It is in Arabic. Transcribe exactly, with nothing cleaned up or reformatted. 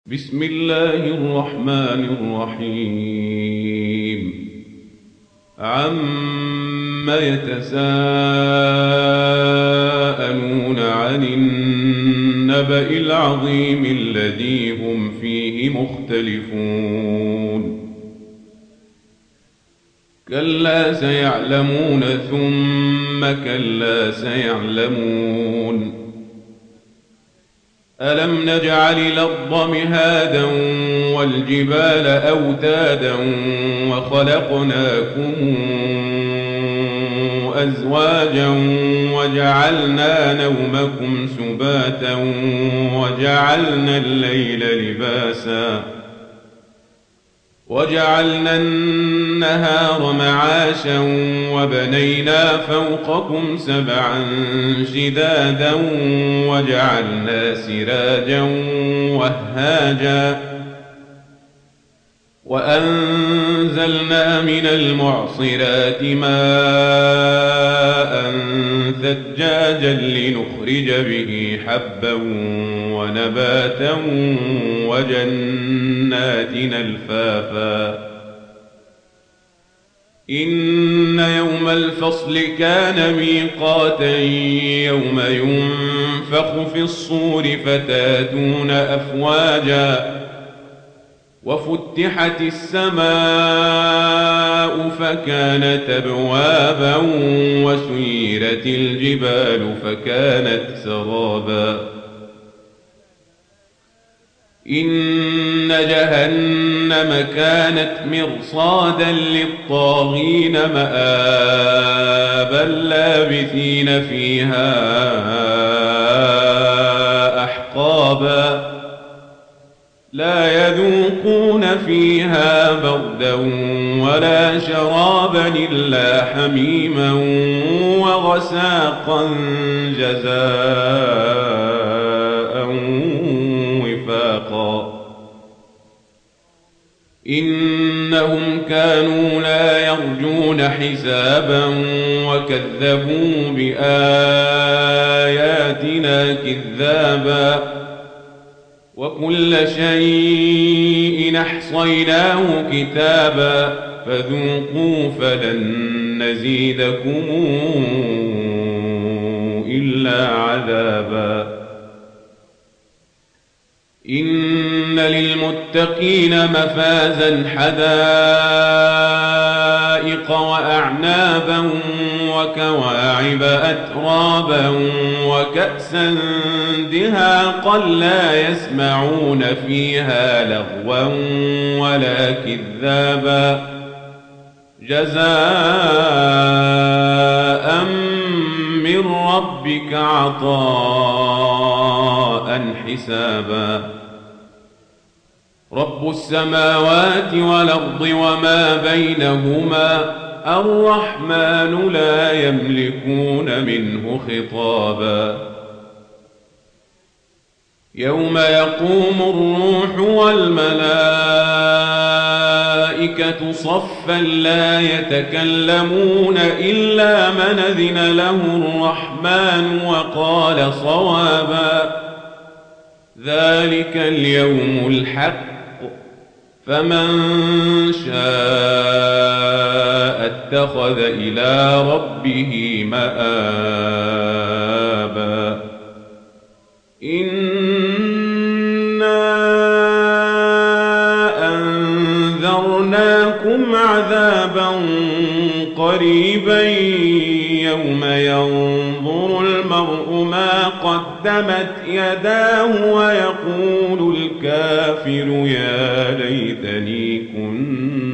بسم الله الرحمن الرحيم عم يتساءلون عن النبأ العظيم الذي هم فيه مختلفون كلا سيعلمون ثم كلا سيعلمون ألم نجعل الأرض مهادا والجبال أوتادا وخلقناكم أزواجا وجعلنا نومكم سباتا وجعلنا الليل لباسا وجعلنا النهار معاشا وبنينا فوقكم سبعا شدادا وجعلنا سراجا وهاجا وأنزلنا من المعصرات ماء ثجاجا لنخرج به حبا ونباتا وجنات ألفافا إن يوم الفصل كان ميقاتا يوم ينفخ في الصور فتاتون أفواجا وفتحت السماء فكانت أبوابا وسيرت الجبال فكانت سرابا إن جهنم كانت مرصادا للطاغين مآبا لابثين فيها أحقابا لا يذوقون فيها بردا ولا شرابا إلا حميما وغساقا جزاء وفاقا إنهم كانوا لا يرجون حسابا وكذبوا بآياتنا كذابا وكل شيء أحصيناه كتابا فذوقوا فلن نزيدكم إلا عذابا إن للمتقين مفازا حدائق وأعنابا وكواعب أترابا وكأسا دهاقا لا يسمعون فيها لغوا ولا كذابا جزاء من ربك عطاء حسابا رب السماوات والأرض وما بينهما الرحمن لا يملكون منه خطابا يوم يقوم الروح والملائكة صفا لا يتكلمون إلا من أذن له الرحمن وقال صوابا ذلك اليوم الحق فمن شاء اتخذ إلى ربه مآبا إنا أنذرناكم عذابا قريبا يوم ينظر المرء ما قدمت يداه ويقول الكافر يا ليتني كنت